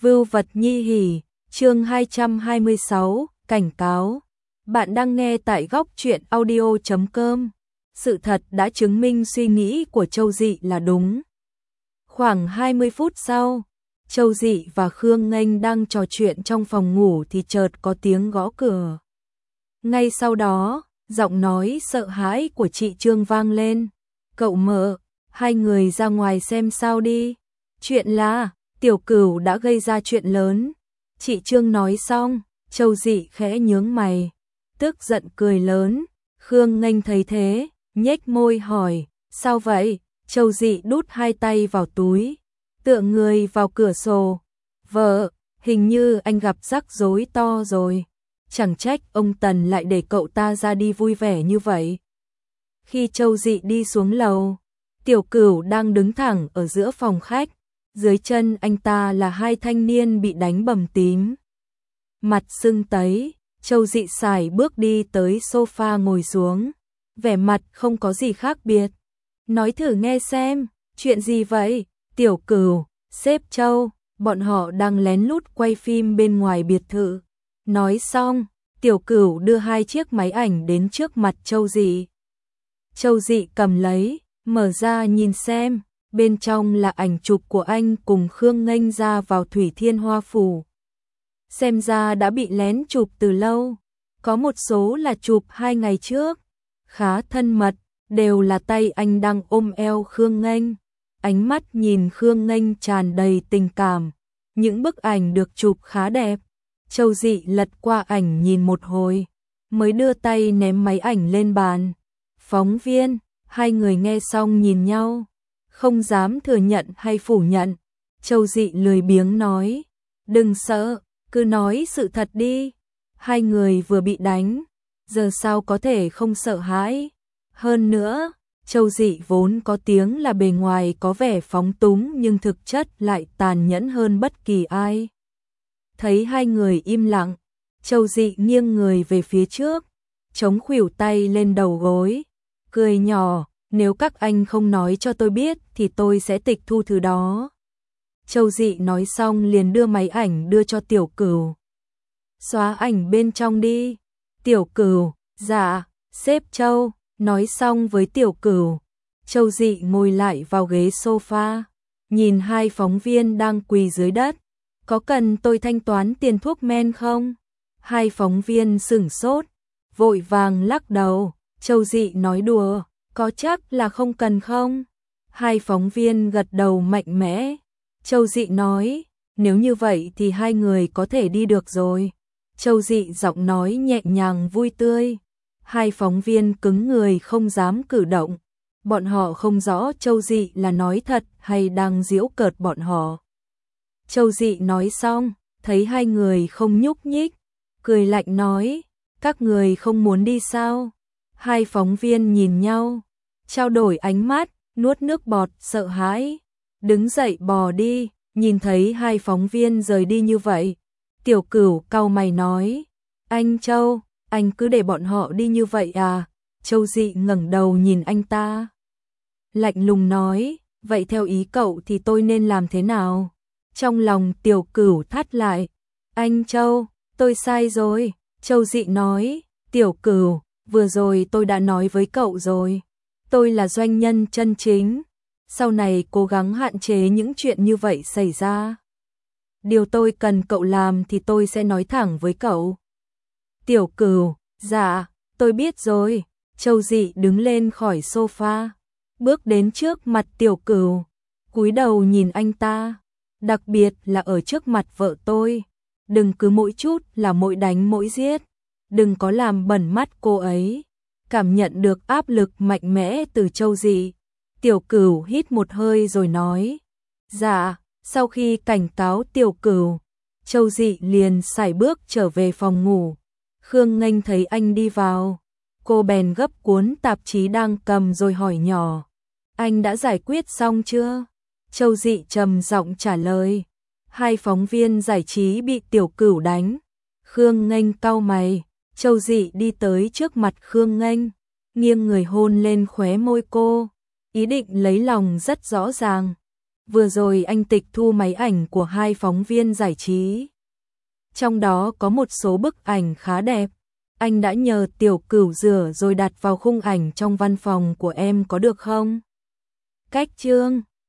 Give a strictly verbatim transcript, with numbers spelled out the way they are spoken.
Vưu vật nhi hỉ, chương hai trăm hai mươi sáu, cảnh cáo. Bạn đang nghe tại góc truyện audio chấm com. Sự thật đã chứng minh suy nghĩ của Châu Dị là đúng. Khoảng hai mươi phút sau, Châu Dị và Khương Nghênh đang trò chuyện trong phòng ngủ thì chợt có tiếng gõ cửa. Ngay sau đó, giọng nói sợ hãi của chị Trương vang lên. Cậu Mợ, hai người ra ngoài xem sao đi. Chuyện là, Tiểu Cửu đã gây ra chuyện lớn. Chị Trương nói xong, Châu Dị khẽ nhướng mày, tức giận cười lớn. Khương Nghênh thấy thế, nhếch môi hỏi, sao vậy? Châu Dị đút hai tay vào túi, tựa người vào cửa sổ. Vợ, hình như anh gặp rắc rối to rồi. Chẳng trách ông Tần lại để cậu ta ra đi vui vẻ như vậy. Khi Châu Dị đi xuống lầu, Tiểu Cửu đang đứng thẳng ở giữa phòng khách. Dưới chân anh ta là hai thanh niên bị đánh bầm tím, mặt sưng tấy. Châu Dị sải bước đi tới sofa ngồi xuống, vẻ mặt không có gì khác biệt. Nói thử nghe xem, chuyện gì vậy? Tiểu Cửu, sếp Châu, bọn họ đang lén lút quay phim bên ngoài biệt thự. Nói xong, Tiểu Cửu đưa hai chiếc máy ảnh đến trước mặt Châu Dị. Châu Dị cầm lấy, mở ra nhìn xem. Bên trong là ảnh chụp của anh cùng Khương Nghênh ra vào Thủy Thiên Hoa Phủ. Xem ra đã bị lén chụp từ lâu. Có một số là chụp hai ngày trước, khá thân mật, đều là tay anh đang ôm eo Khương Nghênh. Ánh mắt nhìn Khương Nghênh tràn đầy tình cảm. Những bức ảnh được chụp khá đẹp. Châu Dị lật qua ảnh nhìn một hồi, mới đưa tay ném máy ảnh lên bàn. Phóng viên, hai người nghe xong nhìn nhau, không dám thừa nhận hay phủ nhận. Châu Dị lười biếng nói, đừng sợ, cứ nói sự thật đi. Hai người vừa bị đánh, giờ sao có thể không sợ hãi. Hơn nữa, Châu Dị vốn có tiếng là bề ngoài có vẻ phóng túng nhưng thực chất lại tàn nhẫn hơn bất kỳ ai. Thấy hai người im lặng, Châu Dị nghiêng người về phía trước, chống khuỷu tay lên đầu gối, cười nhỏ. Nếu các anh không nói cho tôi biết thì tôi sẽ tịch thu thứ đó. Châu Dị nói xong liền đưa máy ảnh đưa cho Tiểu Cửu. Xóa ảnh bên trong đi. Tiểu Cửu, dạ, sếp Châu. Nói xong với Tiểu Cửu, Châu Dị ngồi lại vào ghế sofa, nhìn hai phóng viên đang quỳ dưới đất. Có cần tôi thanh toán tiền thuốc men không? Hai phóng viên sửng sốt, vội vàng lắc đầu. Châu Dị nói đùa, có chắc là không cần không? Hai phóng viên gật đầu mạnh mẽ. Châu Dị nói, nếu như vậy thì hai người có thể đi được rồi. Châu Dị giọng nói nhẹ nhàng vui tươi. Hai phóng viên cứng người không dám cử động. Bọn họ không rõ Châu Dị là nói thật hay đang giễu cợt bọn họ. Châu Dị nói xong, thấy hai người không nhúc nhích, cười lạnh nói, các người không muốn đi sao? Hai phóng viên nhìn nhau, trao đổi ánh mắt, nuốt nước bọt sợ hãi, đứng dậy bò đi. Nhìn thấy hai phóng viên rời đi như vậy, Tiểu Cửu cau mày nói, anh Châu, anh cứ để bọn họ đi như vậy à? Châu Dị ngẩng đầu nhìn anh ta, lạnh lùng nói, vậy theo ý cậu thì tôi nên làm thế nào? Trong lòng Tiểu Cửu thắt lại, anh Châu, tôi sai rồi. Châu Dị nói, Tiểu Cửu, vừa rồi tôi đã nói với cậu rồi, tôi là doanh nhân chân chính, sau này cố gắng hạn chế những chuyện như vậy xảy ra. Điều tôi cần cậu làm thì tôi sẽ nói thẳng với cậu. Tiểu Cửu, dạ, tôi biết rồi. Châu Dị đứng lên khỏi sofa, bước đến trước mặt Tiểu Cửu, cúi đầu nhìn anh ta, đặc biệt là ở trước mặt vợ tôi, đừng cứ mỗi chút là mỗi đánh mỗi giết, đừng có làm bẩn mắt cô ấy. Cảm nhận được áp lực mạnh mẽ từ Châu Dị, Tiểu Cửu hít một hơi rồi nói, dạ. Sau khi cảnh cáo Tiểu Cửu, Châu Dị liền sải bước trở về phòng ngủ. Khương Nghênh thấy anh đi vào, cô bèn gấp cuốn tạp chí đang cầm rồi hỏi nhỏ, anh đã giải quyết xong chưa? Châu Dị trầm giọng trả lời, hai phóng viên giải trí bị Tiểu Cửu đánh. Khương Nghênh cau mày. Châu Dị đi tới trước mặt Khương Nghênh, nghiêng người hôn lên khóe môi cô, ý định lấy lòng rất rõ ràng. Vừa rồi anh tịch thu máy ảnh của hai phóng viên giải trí. Trong đó có một số bức ảnh khá đẹp. Anh đã nhờ Tiểu Cửu rửa rồi đặt vào khung ảnh trong văn phòng của em có được không? Cách chương